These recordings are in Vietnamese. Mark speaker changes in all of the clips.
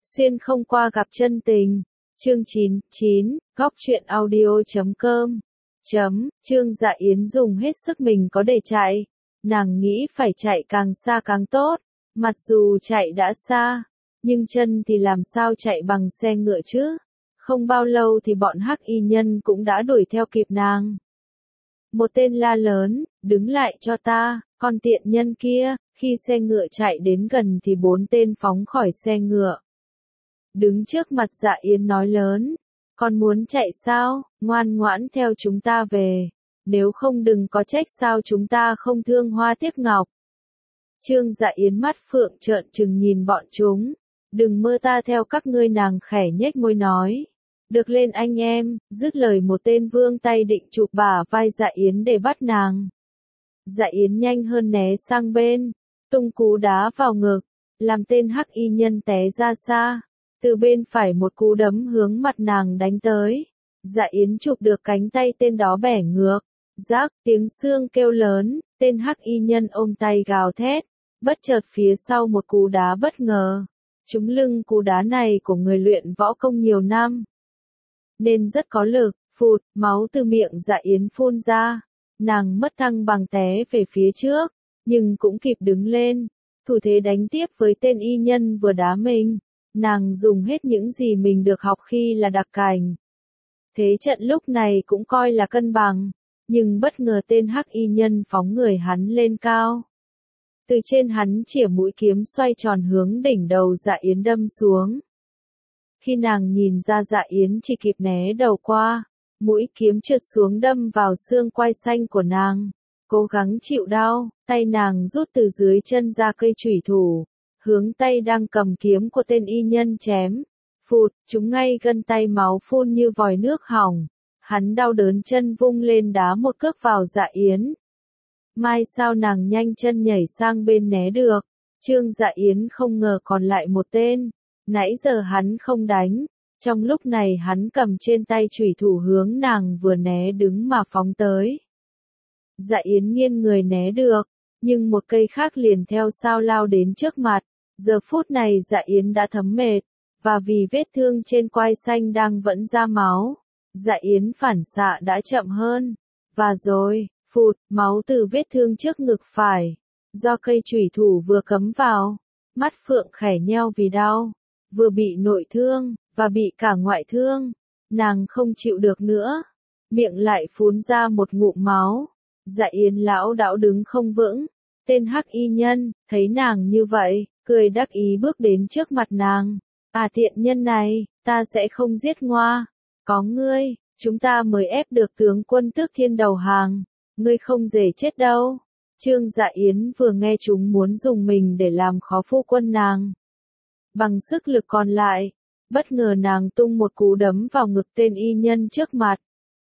Speaker 1: Xuyên không qua gặp chân tình. Chương 9, Góc truyện audio.com. Trương Dạ Yến dùng hết sức mình có để chạy. Nàng nghĩ phải chạy càng xa càng tốt. Mặc dù chạy đã xa, nhưng chân thì làm sao chạy bằng xe ngựa chứ? Không bao lâu thì bọn hắc y nhân cũng đã đuổi theo kịp nàng. Một tên la lớn, đứng lại cho ta, con tiện nhân kia. Khi xe ngựa chạy đến gần thì 4 tên phóng khỏi xe ngựa. Đứng trước mặt Dạ Yến nói lớn, con muốn chạy sao, ngoan ngoãn theo chúng ta về, nếu không đừng có trách sao chúng ta không thương hoa tiếc ngọc. Trương Dạ Yến mắt phượng trợn trừng nhìn bọn chúng, đừng mơ ta theo các ngươi, nàng khẽ nhếch môi nói. Được lên anh em, dứt lời một tên vươn tay định chụp bả vai Dạ Yến để bắt nàng. Dạ Yến nhanh hơn né sang bên, tung cú đá vào ngực, làm tên hắc y nhân té ra xa. Từ bên phải một cú đấm hướng mặt nàng đánh tới. Dạ Yến chụp được cánh tay tên đó bẻ ngược. Rác, tiếng xương kêu lớn, tên hắc y nhân ôm tay gào thét. Bất chợt phía sau một cú đá bất ngờ. Trúng lưng cú đá này của người luyện võ công nhiều năm, nên rất có lực. Phụt, máu từ miệng Dạ Yến phun ra. Nàng mất thăng bằng té về phía trước, nhưng cũng kịp đứng lên. Thủ thế đánh tiếp với tên y nhân vừa đá mình. Nàng dùng hết những gì mình được học khi là đặc cảnh. Thế trận lúc này cũng coi là cân bằng, nhưng bất ngờ tên hắc y nhân phóng người hắn lên cao. Từ trên hắn chĩa mũi kiếm xoay tròn hướng đỉnh đầu Dạ Yến đâm xuống. Khi nàng nhìn ra Dạ Yến chỉ kịp né đầu qua, mũi kiếm trượt xuống đâm vào xương quai xanh của nàng. Cố gắng chịu đau, tay nàng rút từ dưới chân ra cây chủy thủ, hướng tay đang cầm kiếm của tên y nhân chém. Phụt, chúng ngay gân tay máu phun như vòi nước hỏng. Hắn đau đớn chân vung lên đá một cước vào Dạ Yến. Mai sao nàng nhanh chân nhảy sang bên né được. Trương Dạ Yến không ngờ còn lại một tên. Nãy giờ hắn không đánh. Trong lúc này hắn cầm trên tay chủy thủ hướng nàng vừa né đứng mà phóng tới. Dạ Yến nghiêng người né được, nhưng một cây khác liền theo sau lao đến trước mặt. Giờ phút này Dạ Yến đã thấm mệt, và vì vết thương trên quai xanh đang vẫn ra máu, Dạ Yến phản xạ đã chậm hơn. Và rồi, phụt, máu từ vết thương trước ngực phải, do cây chủy thủ vừa cắm vào, mắt phượng khẽ nheo vì đau, vừa bị nội thương, và bị cả ngoại thương, nàng không chịu được nữa, miệng lại phun ra một ngụm máu. Dạ Yến lão đảo đứng không vững, tên hắc y nhân, thấy nàng như vậy, cười đắc ý bước đến trước mặt nàng. À tiện nhân này, ta sẽ không giết ngoa. Có ngươi, chúng ta mới ép được tướng quân Tước Thiên đầu hàng. Ngươi không dễ chết đâu. Trương Dạ Yến vừa nghe chúng muốn dùng mình để làm khó phu quân nàng. Bằng sức lực còn lại, bất ngờ nàng tung một cú đấm vào ngực tên y nhân trước mặt.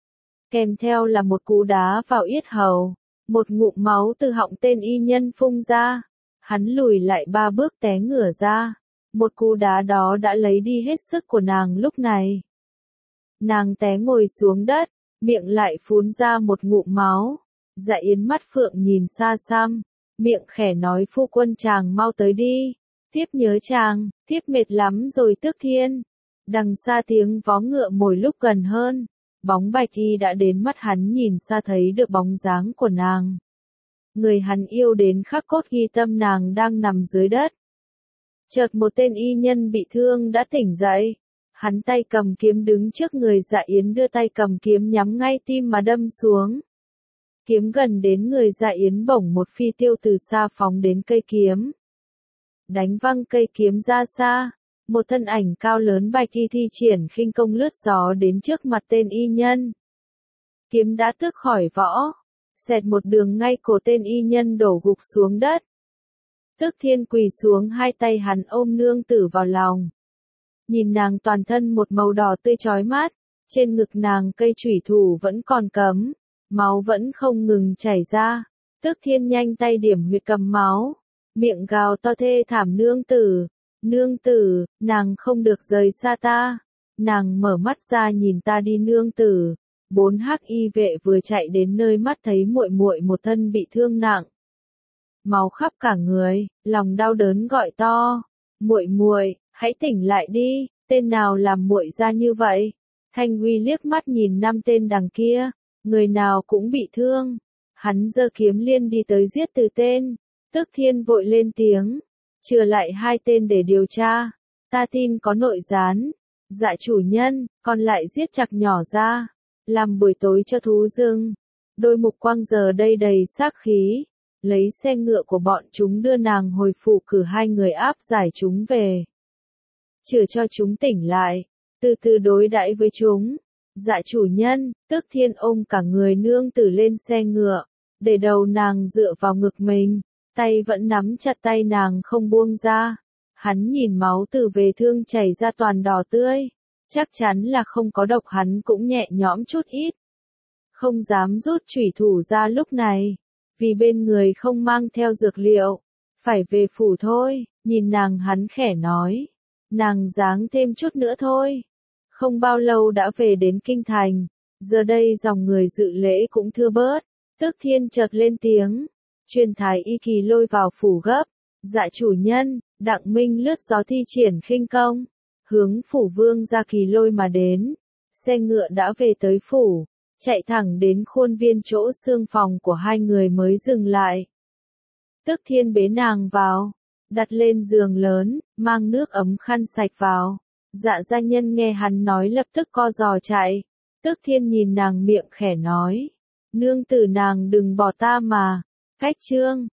Speaker 1: Kèm theo là một cú đá vào yết hầu. Một ngụm máu từ họng tên y nhân phun ra. Hắn lùi lại 3 bước té ngửa ra. Một cú đá đó đã lấy đi hết sức của nàng lúc này. Nàng té ngồi xuống đất, miệng lại phun ra một ngụm máu. Dạ Yến mắt phượng nhìn xa xăm, miệng khẽ nói phu quân chàng mau tới đi. Thiếp nhớ chàng, thiếp mệt lắm rồi Tước Thiên. Đằng xa tiếng vó ngựa mỗi lúc gần hơn. Bóng bạch y đã đến, mắt hắn nhìn xa thấy được bóng dáng của nàng. Người hắn yêu đến khắc cốt ghi tâm nàng đang nằm dưới đất. Chợt một tên y nhân bị thương đã tỉnh dậy. Hắn tay cầm kiếm đứng trước người Dạ Yến, đưa tay cầm kiếm nhắm ngay tim mà đâm xuống. Kiếm gần đến người Dạ Yến, bỗng một phi tiêu từ xa phóng đến cây kiếm. Đánh văng cây kiếm ra xa. Một thân ảnh cao lớn bạch y thi triển khinh công lướt gió đến trước mặt tên y nhân. Kiếm đã tước khỏi vỏ, xẹt một đường ngay cổ tên y nhân đổ gục xuống đất. Tước Thiên quỳ xuống, hai tay hắn ôm nương tử vào lòng. Nhìn nàng toàn thân một màu đỏ tươi chói mắt, trên ngực nàng cây chủy thủ vẫn còn cắm, máu vẫn không ngừng chảy ra. Tước Thiên nhanh tay điểm huyệt cầm máu, miệng gào to thê thảm, nương tử, nàng không được rời xa ta. Nàng mở mắt ra nhìn ta đi nương tử. 4 hắc y vệ vừa chạy đến nơi, mắt thấy muội muội một thân bị thương nặng, máu khắp cả người, lòng đau đớn gọi to, muội muội. Hãy tỉnh lại đi, tên nào làm muội ra như vậy? Thanh Huy liếc mắt nhìn 5 tên đằng kia, người nào cũng bị thương. Hắn giơ kiếm liên đi tới giết từ tên. Tức Thiên vội lên tiếng, chừa lại 2 tên để điều tra. Ta tin có nội gián. Dạ chủ nhân, còn lại giết chặt nhỏ ra, làm buổi tối cho thú rừng. Đôi mục quang giờ đây đầy sát khí, lấy xe ngựa của bọn chúng đưa nàng hồi phủ, cử 2 người áp giải chúng về. Chữa cho chúng tỉnh lại, từ từ đối đãi với chúng. Dạ chủ nhân, Tức Thiên ôm cả người nương tử lên xe ngựa, để đầu nàng dựa vào ngực mình, tay vẫn nắm chặt tay nàng không buông ra. Hắn nhìn máu từ vết thương chảy ra toàn đỏ tươi, chắc chắn là không có độc, hắn cũng nhẹ nhõm chút ít. Không dám rút chủy thủ ra lúc này, vì bên người không mang theo dược liệu, phải về phủ thôi. Nhìn nàng hắn khẽ nói, nàng giáng thêm chút nữa thôi. Không bao lâu đã về đến kinh thành, giờ đây dòng người dự lễ cũng thưa bớt. Tức Thiên chợt lên tiếng, truyền thái y kỳ lôi vào phủ gấp. Dạ chủ nhân. Đặng Minh lướt gió thi triển khinh công, hướng phủ Vương gia Kỳ Lôi mà đến. Xe ngựa đã về tới phủ, chạy thẳng đến khuôn viên chỗ xương phòng của 2 người mới dừng lại. Tức Thiên bế nàng vào, đặt lên giường lớn, mang nước ấm khăn sạch vào. Dạ gia nhân nghe hắn nói lập tức co giò chạy. Tức Thiên nhìn nàng miệng khẽ nói, nương tử nàng đừng bỏ ta mà. Cách chương